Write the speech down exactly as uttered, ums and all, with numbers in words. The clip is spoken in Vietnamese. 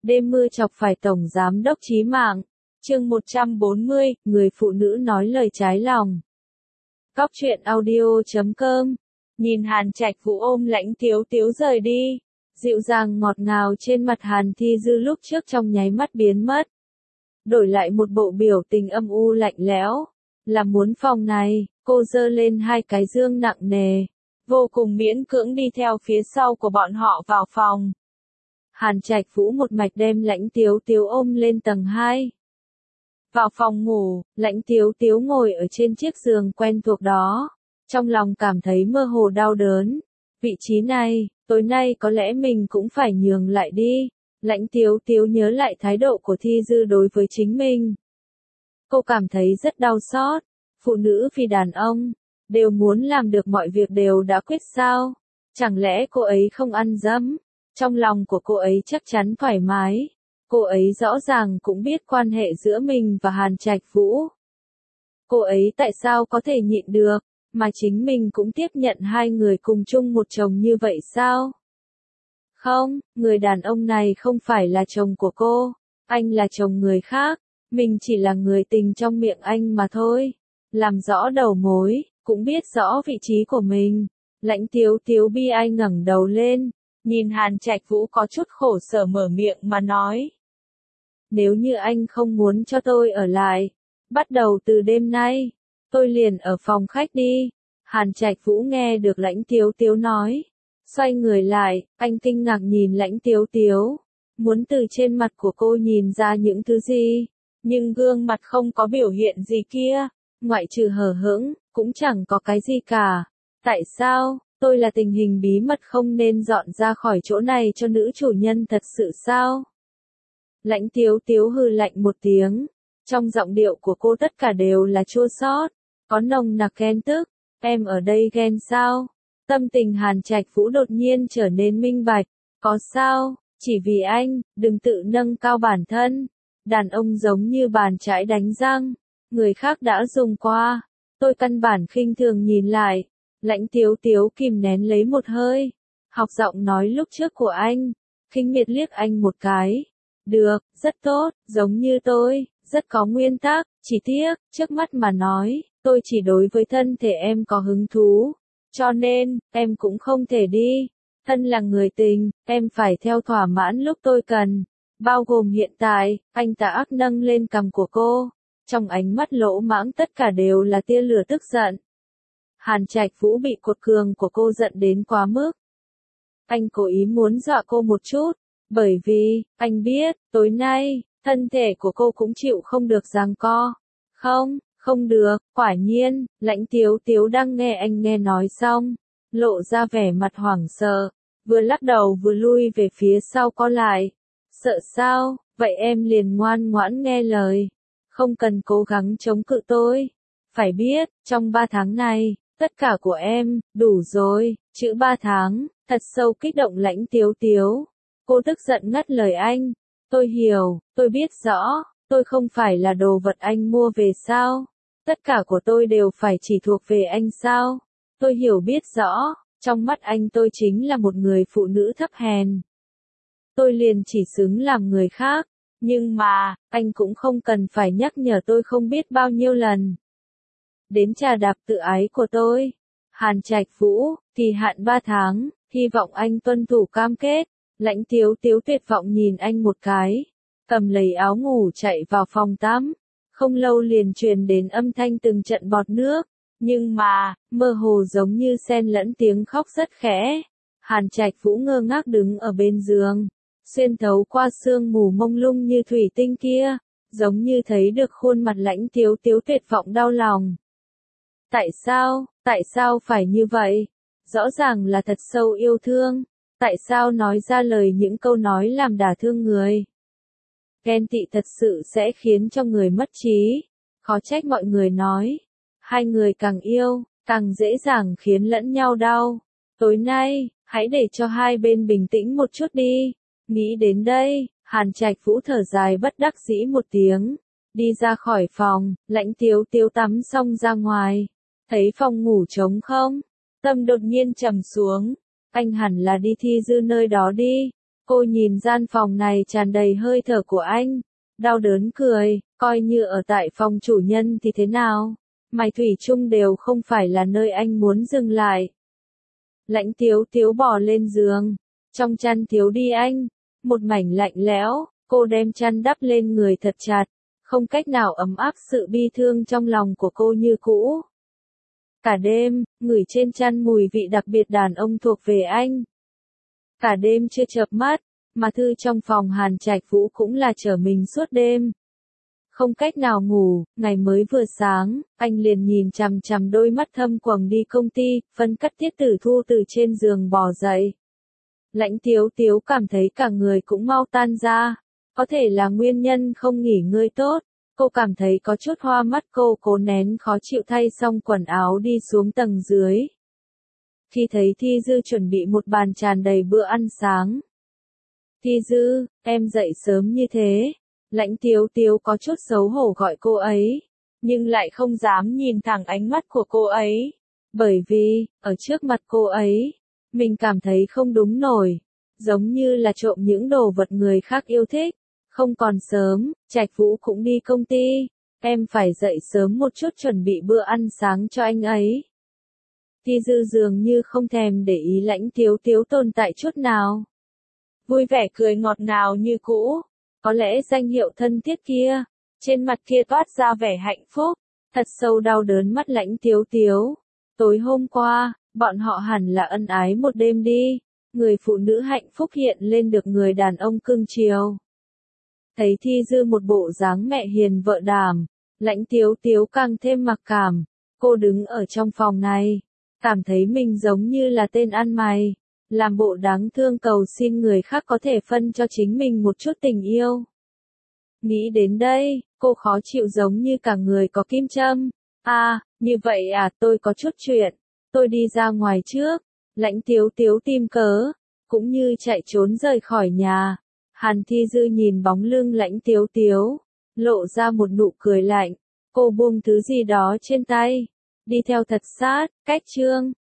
Đêm mưa chọc phải Tổng Giám đốc chí mạng. Chương một trăm bốn mươi, người phụ nữ nói lời trái lòng. Cóc truyện audio chấm com. Nhìn Hàn Trạch Vũ ôm Lãnh Tiếu Tiếu rời đi, dịu dàng ngọt ngào trên mặt Hàn Thi Dư lúc trước trong nháy mắt biến mất. Đổi lại một bộ biểu tình âm u lạnh lẽo. Là muốn phòng này, cô giơ lên hai cái dương nặng nề, vô cùng miễn cưỡng đi theo phía sau của bọn họ vào phòng. Hàn Trạch Vũ một mạch đem Lãnh Tiếu Tiếu ôm lên tầng hai. Vào phòng ngủ, Lãnh Tiếu Tiếu ngồi ở trên chiếc giường quen thuộc đó, trong lòng cảm thấy mơ hồ đau đớn. Vị trí này, tối nay có lẽ mình cũng phải nhường lại đi. Lãnh Tiếu Tiếu nhớ lại thái độ của Thi Dư đối với chính mình. Cô cảm thấy rất đau xót. Phụ nữ vì đàn ông, đều muốn làm được mọi việc đều đã quyết sao? Chẳng lẽ cô ấy không ăn dấm? Trong lòng của cô ấy chắc chắn thoải mái. Cô ấy rõ ràng cũng biết quan hệ giữa mình và Hàn Trạch Vũ. Cô ấy tại sao có thể nhịn được, mà chính mình cũng tiếp nhận hai người cùng chung một chồng như vậy sao? Không, người đàn ông này không phải là chồng của cô. Anh là chồng người khác. Mình chỉ là người tình trong miệng anh mà thôi. Làm rõ đầu mối, cũng biết rõ vị trí của mình. Lãnh Tiếu Tiếu bi ai ngẩng đầu lên, nhìn Hàn Trạch Vũ có chút khổ sở mở miệng mà nói. Nếu như anh không muốn cho tôi ở lại, bắt đầu từ đêm nay, tôi liền ở phòng khách đi. Hàn Trạch Vũ nghe được Lãnh Tiếu Tiếu nói, xoay người lại, anh kinh ngạc nhìn Lãnh Tiếu Tiếu, muốn từ trên mặt của cô nhìn ra những thứ gì, nhưng gương mặt không có biểu hiện gì kia, ngoại trừ hờ hững, cũng chẳng có cái gì cả. Tại sao, tôi là tình hình bí mật không nên dọn ra khỏi chỗ này cho nữ chủ nhân thật sự sao? Lãnh Tiếu Tiếu hừ lạnh một tiếng, trong giọng điệu của cô tất cả đều là chua xót, có nồng nặc ghen tức. Em ở đây ghen sao? Tâm tình Hàn Trạch Vũ đột nhiên trở nên minh bạch. Có sao? Chỉ vì anh, đừng tự nâng cao bản thân. Đàn ông giống như bàn chải đánh răng, người khác đã dùng qua, tôi căn bản khinh thường nhìn lại. Lãnh Tiếu Tiếu kìm nén lấy một hơi, học giọng nói lúc trước của anh, khinh miệt liếc anh một cái. Được, rất tốt, giống như tôi, rất có nguyên tắc, chỉ tiếc, trước mắt mà nói, tôi chỉ đối với thân thể em có hứng thú, cho nên, em cũng không thể đi. Thân là người tình, em phải theo thỏa mãn lúc tôi cần. Bao gồm hiện tại, anh tà ác nâng lên cằm của cô. Trong ánh mắt lỗ mãng tất cả đều là tia lửa tức giận. Hàn Trạch Vũ bị cột cường của cô giận đến quá mức. Anh cố ý muốn dọa cô một chút, bởi vì, anh biết, tối nay, thân thể của cô cũng chịu không được giằng co. Không, không được, quả nhiên, Lãnh Tiếu Tiếu đang nghe anh nghe nói xong, lộ ra vẻ mặt hoảng sợ, vừa lắc đầu vừa lui về phía sau co lại. Sợ sao, vậy em liền ngoan ngoãn nghe lời, không cần cố gắng chống cự tôi. Phải biết, trong ba tháng này, tất cả của em, đủ rồi. Chữ ba tháng, thật sâu kích động Lãnh Tiếu Tiếu. Cô tức giận ngắt lời anh. Tôi hiểu, tôi biết rõ, tôi không phải là đồ vật anh mua về sao? Tất cả của tôi đều phải chỉ thuộc về anh sao? Tôi hiểu biết rõ, trong mắt anh tôi chính là một người phụ nữ thấp hèn. Tôi liền chỉ xứng làm người khác, nhưng mà, anh cũng không cần phải nhắc nhở tôi không biết bao nhiêu lần. Đến trà đạp tự ái của tôi. Hàn Trạch Vũ, kỳ hạn ba tháng, hy vọng anh tuân thủ cam kết. Lãnh Tiếu Tiếu tuyệt vọng nhìn anh một cái, cầm lấy áo ngủ chạy vào phòng tắm. Không lâu liền truyền đến âm thanh từng trận bọt nước, nhưng mà, mơ hồ giống như xen lẫn tiếng khóc rất khẽ. Hàn Trạch Vũ ngơ ngác đứng ở bên giường, xuyên thấu qua sương mù mông lung như thủy tinh kia, giống như thấy được khuôn mặt Lãnh Tiếu Tiếu tuyệt vọng đau lòng. Tại sao, tại sao phải như vậy? Rõ ràng là thật sâu yêu thương, tại sao nói ra lời những câu nói làm đả thương người? Ghen tị thật sự sẽ khiến cho người mất trí, khó trách mọi người nói, hai người càng yêu, càng dễ dàng khiến lẫn nhau đau. Tối nay, hãy để cho hai bên bình tĩnh một chút đi. Nghĩ đến đây, Hàn Trạch Vũ thở dài bất đắc dĩ một tiếng, đi ra khỏi phòng. Lãnh Tiếu Tiếu tắm xong ra ngoài, thấy phòng ngủ trống không, tâm đột nhiên trầm xuống, anh hẳn là đi Thi Dư nơi đó đi. Cô nhìn gian phòng này tràn đầy hơi thở của anh, đau đớn cười, coi như ở tại phòng chủ nhân thì thế nào, mày thủy chung đều không phải là nơi anh muốn dừng lại. Lãnh Tiếu Tiếu bò lên giường, trong chăn thiếu đi anh, một mảnh lạnh lẽo, cô đem chăn đắp lên người thật chặt, không cách nào ấm áp sự bi thương trong lòng của cô như cũ. Cả đêm, ngửi trên chăn mùi vị đặc biệt đàn ông thuộc về anh. Cả đêm chưa chợp mắt, mà thư trong phòng Hàn Trạch Vũ cũng là trở mình suốt đêm. Không cách nào ngủ, ngày mới vừa sáng, anh liền nhìn chằm chằm đôi mắt thâm quầng đi công ty, phân cắt Tiết Tử Thu từ trên giường bò dậy. Lãnh Tiếu Tiếu cảm thấy cả người cũng mau tan ra, có thể là nguyên nhân không nghỉ ngơi tốt, cô cảm thấy có chút hoa mắt, cô cố nén khó chịu thay xong quần áo đi xuống tầng dưới. Khi thấy Thi Dư chuẩn bị một bàn tràn đầy bữa ăn sáng. Thi Dư, em dậy sớm như thế. Lãnh Tiếu Tiếu có chút xấu hổ gọi cô ấy, nhưng lại không dám nhìn thẳng ánh mắt của cô ấy, bởi vì, ở trước mặt cô ấy, mình cảm thấy không đúng nổi, giống như là trộm những đồ vật người khác yêu thích. Không còn sớm, Trạch Vũ cũng đi công ty, em phải dậy sớm một chút chuẩn bị bữa ăn sáng cho anh ấy. Thi Dư dường như không thèm để ý Lãnh Tiếu Tiếu tồn tại chút nào. Vui vẻ cười ngọt ngào như cũ. Có lẽ danh hiệu thân thiết kia, trên mặt kia toát ra vẻ hạnh phúc, thật sâu đau đớn mắt Lãnh Tiếu Tiếu. Tối hôm qua, bọn họ hẳn là ân ái một đêm đi, người phụ nữ hạnh phúc hiện lên được người đàn ông cưng chiều. Thấy Thi Dư một bộ dáng mẹ hiền vợ đảm, Lãnh Tiếu Tiếu càng thêm mặc cảm, cô đứng ở trong phòng này, cảm thấy mình giống như là tên ăn mày. Làm bộ đáng thương cầu xin người khác có thể phân cho chính mình một chút tình yêu. Nghĩ đến đây, cô khó chịu giống như cả người có kim châm. À, như vậy à, tôi có chút chuyện, tôi đi ra ngoài trước. Lãnh Tiếu Tiếu tìm cớ, cũng như chạy trốn rời khỏi nhà. Hàn Thi Dư nhìn bóng lưng Lãnh Tiếu Tiếu, lộ ra một nụ cười lạnh, cô buông thứ gì đó trên tay, đi theo thật sát, cách chương.